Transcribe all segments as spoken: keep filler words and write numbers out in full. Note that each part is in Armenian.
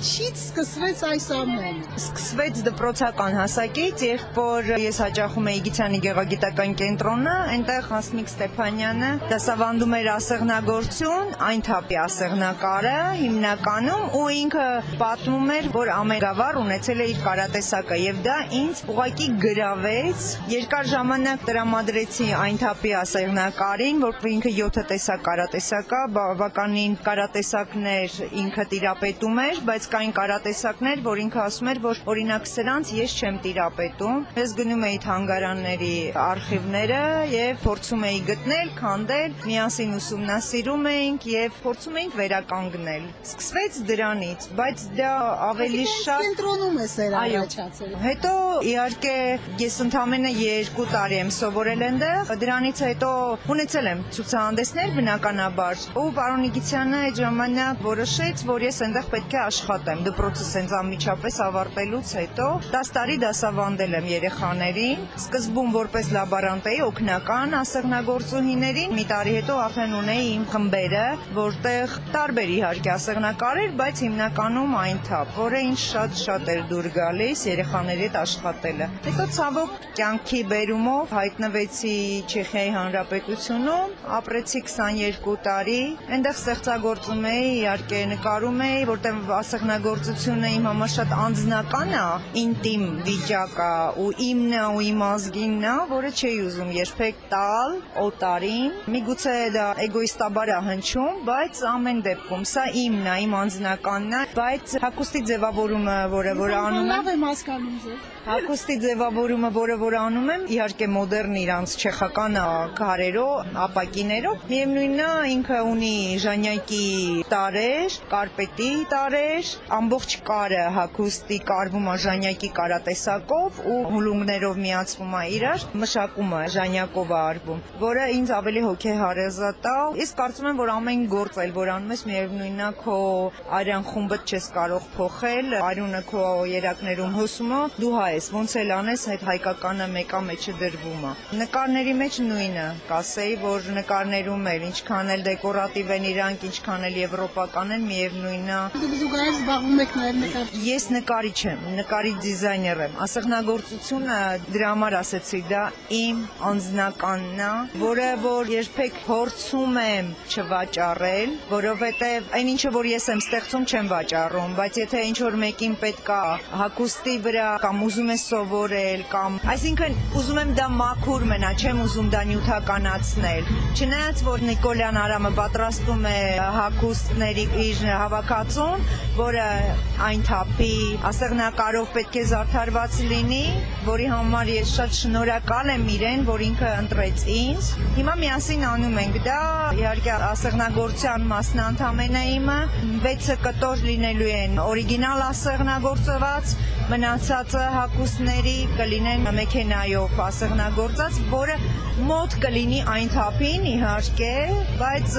Ինչից սկսվեց այս ամենը։ Սկսվեց դպրոցական հասակից, երբ որ ես հաճախում էի Գիցյանի գեղագիտական կենտրոնը, այնտեղ Հասմիկ Ստեփանյանը դասավանդում էր ասեղնագործություն, այն թափի ասեղնակարը հիմնականում, ու ինքը պատմում էր, որ ամենավառ ունեցել է իր կարատեսակը, եւ դա ինձ ուղղակի գրավեց։ Երկար ժամանակ տրամադրեցի այն թափի ասեղնակարին, որ ինքը յոթ տեսակ կարատեսակ է, բավականին կարատեսակներ ինքը տիրապետում էր, բայց կային կարատեսակներ, որ ինքը ասում էր, որ օրինակ սրանց ես չեմ տիրապետում։ Ես գնում էի թանգարանների արխիվները եւ փորձում էի գտնել, քանդել, միասին ուսումնասիրում էինք եւ փորձում էինք վերականգնել։ Սկսվեց դրանից, բայց դա ավելի շատ կենտրոնում է սեր առաջացել։ Հետո իհարկե ես ընդամենը երկու տարի եմ սովորել այնտեղ, դրանից հետո ունեցել եմ ցուցահանդեսներ բնականաբար, ու պարոն Նիգիցյանը այդ ժամանակ որոշեց, որ ես այնտեղ պետք է աշխատեմ։ Դպրոցը սենց անմիջապես ավարտելուց հետո դաս տարի դասավանդել եմ երեխաներին, սկզբում որպես լաբորանտ էի օգնական ասեղնագործուհիներին, մի տարի հետո արդեն ունեի իմ խմբերը, որտեղ տարբեր իհարկե ասեղնակար էր, բայց հիմնականում այն թափ, որը ինձ շատ-շատ էր դուր գալիս երեխաների հետ աշխատելը։ Հետո ցավոք կյանքի բերումով հայտնվեցի Չեխիայի Հանրապետությունում, ապրեցի քսաներկու տարի, այնտեղ ստեղծագործում էի, իհարկե նկարում էի, որտեղ ասեղնագործությունը իմ համար շատ անձնական է, ինտիմ վիճակ է, ու իմն է ու իմ ազգինն է, որը չէի ուզում երբեք տալ օտարին։ Միգուցե դա էգոիստաբար է հնչում, բայց ամեն դեպքում սա իմն է, իմ անձնականն է, բայց հագուստի ձևավորումը, որը որ անում եմ, լավ եմ հասկանում ձեզ։ Հագուստի ձևավորումը, որը որ անում եմ, իհարկե մոդեռն իրանց չեխական քարերով, ապակիներով, միևնույնն է, ինքը ունի ժանյակի տարեր, կարպետի տարեր, ամբողջ կարը հագուստի կարվում է ժանյակի կարատեսակով ու հուլունգներով միացվում է իրար, մշակումը ժանյակով է արվում, որը ինձ ավելի հոգեհարազատ է։ Ես կարծում եմ, որ ամեն գործ էլ որ անում ես, միևնույնն է, քո արյան խումբը չես կարող փոխել, արյունը քո երակներում հոսում է, դու հայ ես, ոնց էլ անես, այդ հայկականը մեկա մեջը դրվում է։ Նկարների մեջ նույնը, կասեի, որ նկարներում էլ ինչքան էլ դեկորատիվ են իրանք, ինչքան էլ եվրոպական են, միևնույնն է։ Դուք զուգահեռ զբաղվում եք նաև նկար։ Ես նկարիչ եմ, նկարիչ դիզայներ եմ։ Ասեղնագործությունը դրա համար ասեցի, դա իմ անձնականն է, որը որ երբեք փորձում եմ չվաճառել, որովհետև այն ինչը որ ես եմ ստեղծում չեմ վաճառում, բայց եթե ինչ որ մեկին պետք է հագուստի վրա կամ ուզում է սովորել կամ այսինքն ուզում եմ դա մաքուր մնա, չեմ ուզում դա նյութականացնել։ Չնայած որ Նիկոլյան Արամը պատրաստում է հագուստների իր հավաքածուն, որը այն թափի ասեղնակարով պետք է զարդարված լինի, որի համար ես շատ շնորհակալ եմ իրեն, որ ինքը ընտրեց ինձ։ Հիմա միասին անում ենք դա, իհարկե ասեղնագործության մասն ընդամենը իմը, վեցը կտոր լինելու են օրիգինալ ասեղնագործված, մնացածը հագուստների կլինեն մեքենայով ասեղնագործած, որը մոտ կլինի այն թափին իհարկե, բայց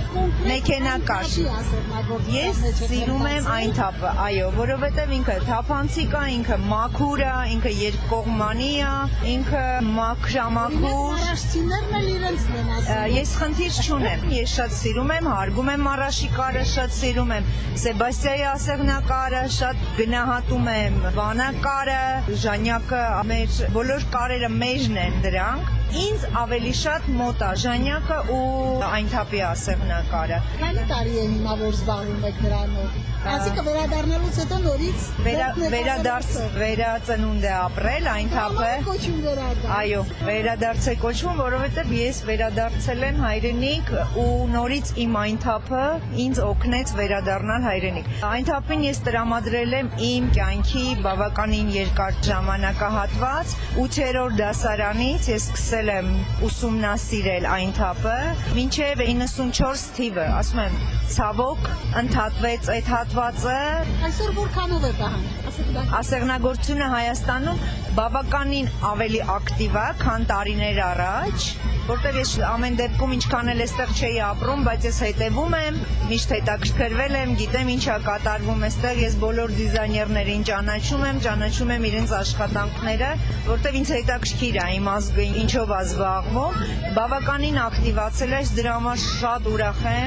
մեքենակար։ Ես սիրում եմ այն թափը, այո, որովհետև ինքը թափանցիկ է, ինքը մաքուր է, ինքը երկկողմանի է, ինքը մաքրամաքուր։ Մարաշցիներն էլ իրենց են ասում։ Ես խնդիր չունեմ, ես շատ սիրում եմ, հարգում եմ Մարաշիկարը, շատ սիրում եմ Սեբաստիայի ասեղնակարը, շատ գնահատում եմ Վանակարը, Ժանյակը, մեր բոլոր կարերը մեջն են դրանք։ Ինձ ավելի շատ մոտ է Ժանյակը ու այն թափի ասեղնակարը։ Քանի տարի է հիմա որ զբաղվում եք դրանով։ Այսինքն վերադառնալուց հետո նորից վերադարձ վերածնունդ է ապրել այն թափը։ Կոչում վերադարձ։ Այո, վերադարձ է կոչվում, որովհետև ես վերադարձել եմ հայրենիք ու նորից իմ այն թափը ինձ օգնեց վերադառնալ հայրենիք։ Այն թափին ես տրամադրել եմ իմ կյանքի բավականին երկար ժամանակահատված, ութերորդ դասարանից ես սկսել եմ ուսումնասիրել այն թափը, մինչև իննսունչորս թիվը, ասում եմ, ցավոք ընդհատվեց այդ հատվածը։ Այսօր որքանով է պահանջ։ Ասեղնագործությունը Հայաստանում բավականին ավելի ակտիվ է, քան տարիներ առաջ, որտեղ ես ամեն դեպքում ինչքան էլ այստեղ չէի ապրում, բայց ես հետևում եմ, միշտ հետաքրքրվել եմ, գիտեմ ինչ է կատարվում այստեղ, ես բոլոր դիզայներներին ճանաչում եմ, ճանաչում եմ իրենց աշխատանքները, որտեղ ինձ հետաքրքիր է իմ ազգը ինչով է զբաղվում, բավականին ակտիվացել է, դրա համար շատ ուրախ եմ։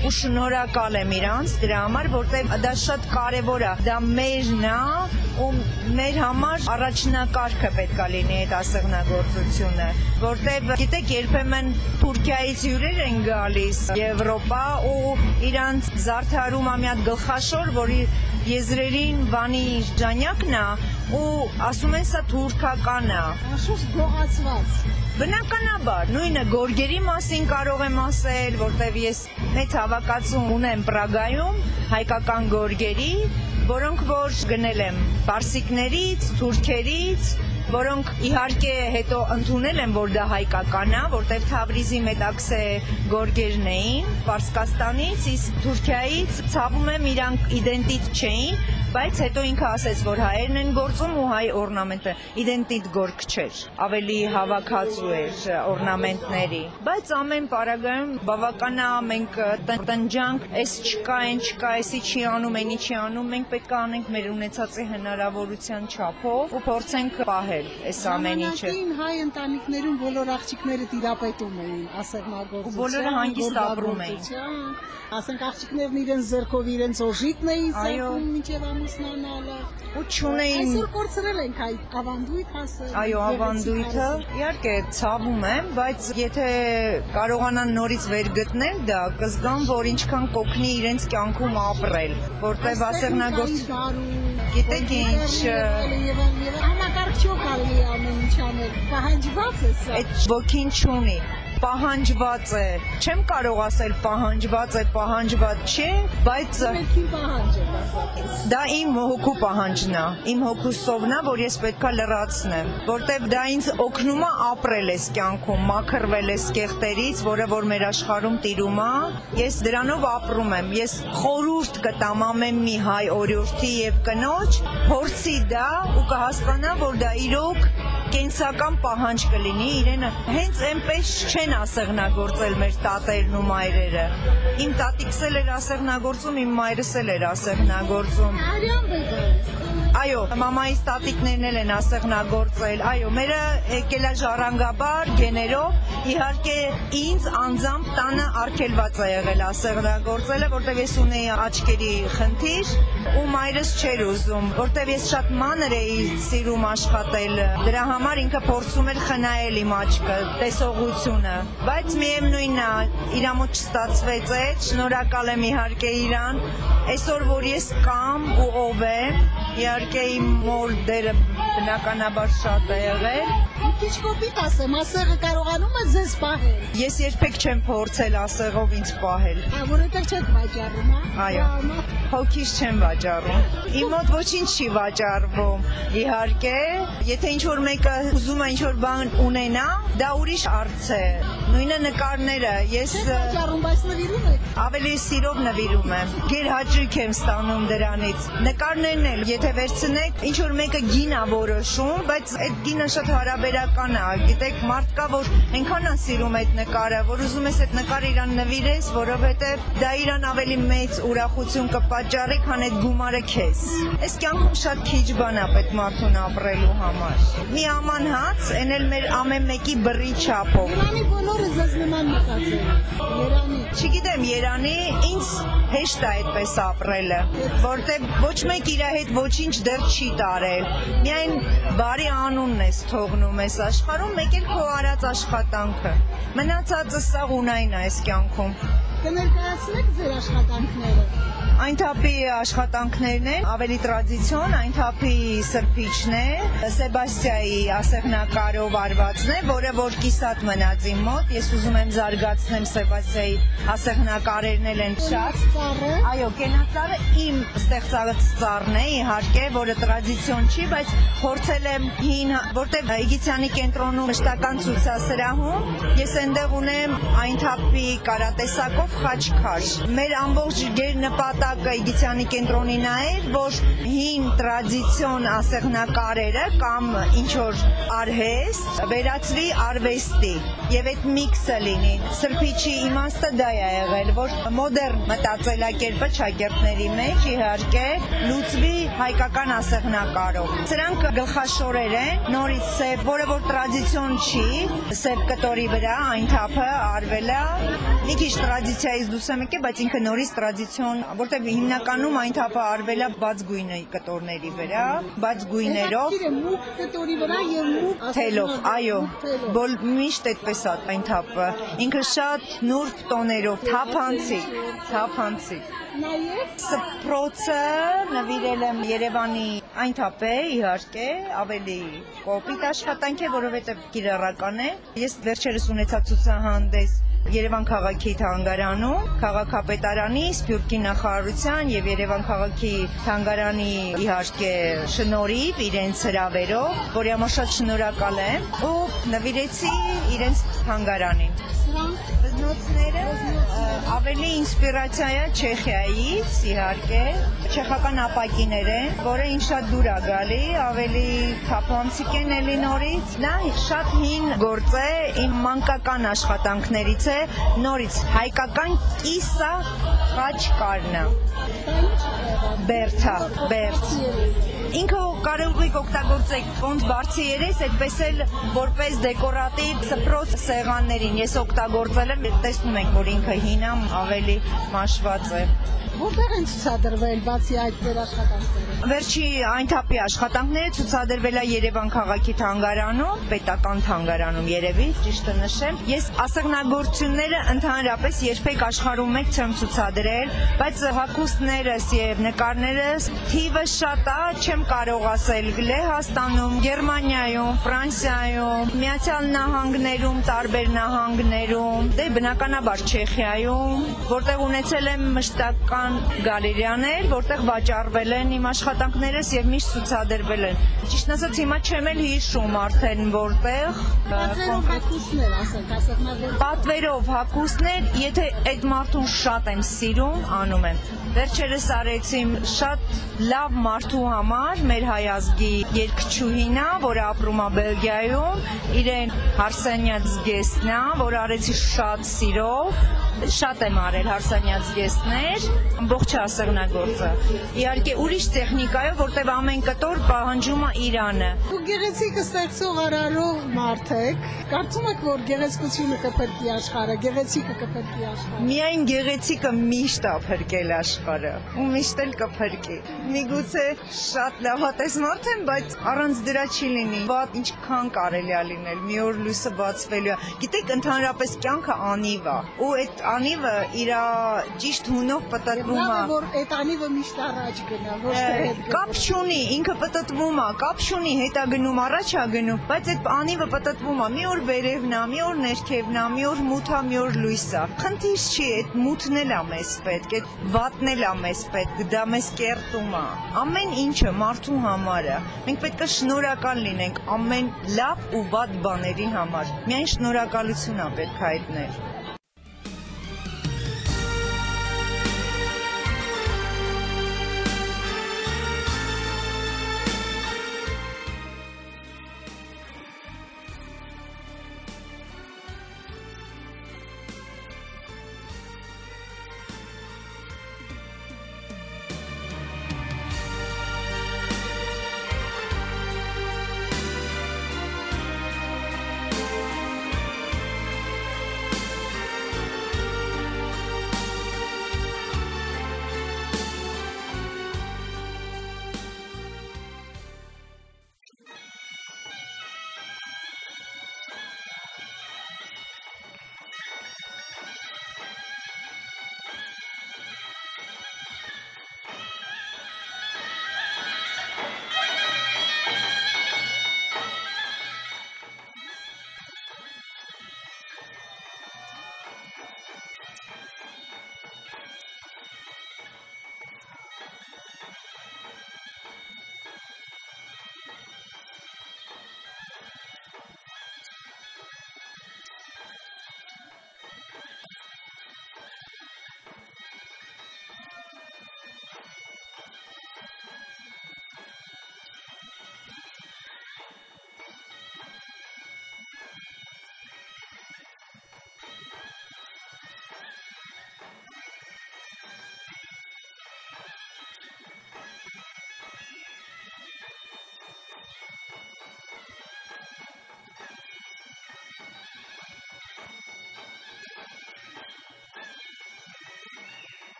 ու շնորհակալ եմ իրանց դրա համար, որտեղ դա շատ կարևոր է, դա մերն է ու մեր համար առաջնակարգը պետք է լինի այդ ասեղնագործությունը, որտեղ գիտեք երբեմն Թուրքիայից հյուրեր են գալիս Եվրոպա ու իրանց զարդարում է մի հատ գլխաշոր, որի եզրերին բանի ժանյակն է ու ասում են սա թուրքական է։ Շուտ գողացված։ Բնականաբար, նույնը գորգերի մասին կարող եմ ասել, որտեղ ես մեծ հավաքածու ունեմ Պրագայում հայկական գորգերի, որոնք որ գնել եմ պարսիկներից, թուրքերից, որոնք իհարկե հետո ընդունել են, որ դա հայկական է, որտեղ Թավրիզի Մետաքսե գորգերն էին, Պարսկաստանից, իսկ Թուրքիայից ցավում եմ իրանք իդենտիտ չէին, բայց հետո ինքը ասեց, որ հայերն են գործում ու հայ օրնամենտը իդենտիտ գորգ չէր, ավելի հավաքածու էր օրնամենտների, բայց ամեն պարագայում բավական է մենք տնջանք, այս չկա, այն չկա, այսի չի անում, այնի չի անում, մենք պետք է անենք մեր ունեցածի հնարավորության չափով ու փորձենք պահել այս ամեն ինչը։ Ժամանակին հայ ընտանիքներում բոլոր աղջիկները տիրապետում էին ասեղնագործության, բոլորը հանգիստ ապրում էին։ Ասենք աղջիկներն իրենց ձեռքով իրենց օժիտն էին Այո։ սարքում մինչև ամուսնանալը։ Ու չունեին Այսօր կորցրել ենք այդ ավանդույթ հասել։ Այո, ավանդույթը, իհարկե ցավում եմ, բայց եթե կարողանան նորից վերգտնել դա, կզգան, որ ինչքան կօգնի իրենց կյանքում ապրել, որտեղ ասեղնագործ Գիտեք ինչ, համակարգչով կարելի է ամեն ինչ անել, պահանջված է սա։ այդ ոգին չունի, պահանջված է, չեմ կարող ասել պահանջված է, պահանջված չէ, բայց Մեկին պահանջ է բացակից։ դա իմ հոգու պահանջն է, իմ հոգու սովն է, որ ես պետքա լրացնեմ, որտեղ դա ինձ օգնում է ապրել այս կյանքում, մաքրվել այս կեղտերից, որը որ մեր աշխարհում տիրում է, ես դրանով ապրում եմ, ես խորհուրդ կտամ ամեն մի հայ օրիորդի եւ կնոջ, փորձի դա ու կհասկանա, որ դա իրոք կենսական պահանջ կլինի, իրենը հենց այնպես չեն ասեղնագործել մեր տատերն ու մայրերը։ Իմ տատիկս էլ էր ասեղնագործում, իմ մայրս էլ էր ասեղնագործում։ Արյան բեգայ։ Այո, մամայիս տատիկներն էլ են ասեղնագործել, այո, մերը եկել է ժառանգաբար, գեներով, իհարկե ինձ անձամբ տանը արգելված է եղել ասեղնագործելը, որտեղ ես ունեի աչքերի խնդիր ու մայրս չէր ուզում, որտեղ ես շատ մանր էի սիրում աշխատել, դրա համար ինքը փորձում էր խնայել իմ աչքը, տեսողությունը, բայց միևնույնն է, իրա մոտ չստացվեց այդ, շնորհակալ եմ իհարկե իրան, այսօր որ ես կամ ու ով եմ, իհարկե իմ մոր դերը բնականաբար շատ է եղել։ Մի քիչ կոպիտ ասեմ, ասեղը կարողանում է ձեզ պահել։ Ես երբեք չեմ փորձել ասեղով ինձ պահել։ Ա, որովհետև չեք վաճառում, հա։ Այո, հոգիս չեմ վաճառում։ Իմ մոտ ոչինչ չի վաճառվում։ Իհարկե, եթե ինչ-որ մեկը ուզում է ինչ-որ բան ունենա, դա ուրիշ հարց է։ Նույնը նկարները, ես Չեք վաճառում, բայց նվիրում եք։ ավելի սիրով նվիրում եմ։ Գերհաճույք եմ ստանում դրանից։ Նկարներն էլ, եթե վերցնեք, ինչ-որ մեկը գին է որոշում, բայց այդ գինը շատ հարաբերական է։ Գիտեք, մարդ կա, որ այնքան է սիրում այդ նկարը, որ ուզում ես այդ նկարը իրան նվիրես, որովհետև դա իրան ավելի մեծ ուրախություն կպատճառի, քան այդ գումարը քեզ։ Այս կյանքում շատ քիչ բան է պետք մարդուն ապրելու համար։ Մի աման հաց, այն էլ մեր ամեն մեկի բռի չափով։ Երանի բոլորը ձեզ նման մտածել։ Երանի։ Չգիտեմ, Երանի ինձ հեշտ է այդպես ապրելը, որտեղ ոչ մեկ իր հետ ոչինչ դեռ չի տարել։ Միայն բարի անունն ես թողնում այս աշխարհում, մեկ էլ քո արած աշխատանքը։ Մնացածը սա ունայն է այս կյանքում։ Կներկայացնեք ձեր աշխատանքները։ Այն թափի աշխատանքներն են, ավելի տրադիցիոն, այն թափի սրբիչն է, Սեբաստիայի ասեղնակարով արվածն է, որը որ կիսատ մնաց իմ մոտ, ես ուզում եմ զարգացնեմ Սեբաստիայի ասեղնակարերն էլ են շատ։ Ծառը։ Այո, կենացարը իմ ստեղծած ծառն է, իհարկե, որը տրադիցիոն չի, բայց փորձել եմ հին, որտեղ Իգիթյանի կենտրոնում մշտական ցուցասրահում, ես այնտեղ ունեմ այն թափի կարատեսակով խաչքար։ Մեր ամբողջ գերնպատակ նպատակը Իգիթյանի կենտրոնին էր, որ հին տրադիցիոն ասեղնակարերը կամ ինչ որ արհեստ վերածվի արվեստի եւ այդ միքսը լինի։ Սրբիչի իմաստը դա է եղել, որ մոդեռն մտածելակերպը շակերտների մեջ իհարկե լուծվի հայկական ասեղնակարով։ Սրանք գլխաշորեր են, նորից սև, որը որ տրադիցիոն չի, սև կտորի վրա այն թափը արվել է, մի քիչ տրադիցիայից դուրս է եկել, բայց ինքը նորից տրադիցիոն, որտեղ հիմնականում այն թափը արվել է բաց գույնի կտորների վրա, բաց գույներով, մուգ կտորի վրա եւ մուգ թելով, այո, որ միշտ այդպես է այն թափը, ինքը շատ նուրբ տոներով, թափանցիկ, թափանցիկ։ Նաեւ Սփռոցը նվիրել եմ Երևանի այն թափ է, իհարկե, ավելի կոպիտ աշխատանք է, որովհետև կիրառական է։ Ես վերջերս ունեցա ցուցահանդես Երևան քաղաքի թանգարանում, քաղաքապետարանի, Սփյուռքի նախարարության եւ Երևան քաղաքի թանգարանի իհարկե շնորհիվ իրենց հրավերով, որի համար շատ շնորհակալ եմ, ու նվիրեցի իրենց թանգարանին։ Բզնոցները ավելի ինսպիրացիա է Չեխիայից, իհարկե, չեխական ապակիներ են, որը ինձ շատ դուր է գալի, ավելի թափանցիկ են էլի նորից։ Նա շատ հին գործ է, իմ մանկական աշխատանքներից է, նորից հայկական կիսա խաչկարն է։ Բերթա, բերթ։ Ինքը կարող եք օգտագործել ոնց բարձի երես, այդպես էլ որպես դեկորատիվ սփռոց սեղաններին։ Ես օգտագործել եմ, տեսնում եք, որ ինքը հին է, ավելի մաշված է։ Որտեղ են ցուցադրվել բացի այդ վերաշխատանքները։ Վերջի այն թափի աշխատանքները ցուցադրվել է Երևան քաղաքի թանգարանում, պետական թանգարանում երևի, ճիշտը նշեմ։ Ես ասեղնագործությունները ընդհանրապես երբեք աշխարհում մեկ չեմ ցուցադրել, բայց հագուստներս եւ նկարներս թիվը շատ է, չեմ կարող ասել Լեհաստանում, Գերմանիայում, Ֆրանսիայում, Միացյալ Նահանգներում, տարբեր նահանգներում, դե բնականաբար Չեխիայում, որտեղ ունեցել եմ մշտական գալերիաներ, որտեղ վաճառվել են իմ աշխատանքներս եւ միշտ ցուցադրվել են։ Ճիշտն ասած հիմա չեմ էլ հիշում արդեն որտեղ։ Պատվերով հագուստներ, ասենք, ասեղնագործ։ Պատվերով հագուստներ, եթե այդ մարդուն շատ եմ սիրում, անում եմ։ Վերջերս արեցի շատ լավ մարդու համար, մեր հայազգի երգչուհին է, որը ապրում է Բելգիայում, իրեն Հարսանյաց զգեստն է, որ արեցի շատ սիրով, շատ եմ արել Հարսանյաց զգեստներ, ամբողջ ասեղնագործը։ Իհարկե ուրիշ տեխնիկայով, որտեղ ամեն կտոր պահանջում է Իրանը։ Ու գեղեցիկը ստեղծող արարող մարդ եք, կարծում եք, որ գեղեցկությունը կփրկի աշխարհը, գեղեցիկը կփրկի աշխարհը։ Միայն գեղեցիկը միշտ է փրկել աշխարհը, ու միշտ էլ կփրկի։ Միգուցե շատ լավատես մարդ եմ, բայց առանց դրա չի լինի։ Բաց ինչքան կարելի է լինել, մի օր լույսը բացվելու է։ Գիտեք, ընդհանրապես կյանքը անիվ է, ու այդ անիվը իր ճիշտ հունով պտտվում է։ Որ այդ անիվը միշտ առաջ գնա, ոչ թե հետ գնա։ Կապ չունի, ինքը պտտվում է, կապ չունի, հետա գնում, առաջ է գնում, բայց այդ անիվը պտտվում է, մի օր վերևն է, մի օր ներքևն է, մի օր մութ է, մի օր լույս է։ Խնդիր չի, այդ մութն էլ է մեզ պետք, այդ վատն էլ է մեզ պետք, դա մեզ կերտում է։ Ամեն ինչը մարդու համար է։ Մենք պետք է շնորհակալ լինենք ամեն լավ ու վատ բաների համար։ Միայն շնորհակալություն է պետք հայտնել։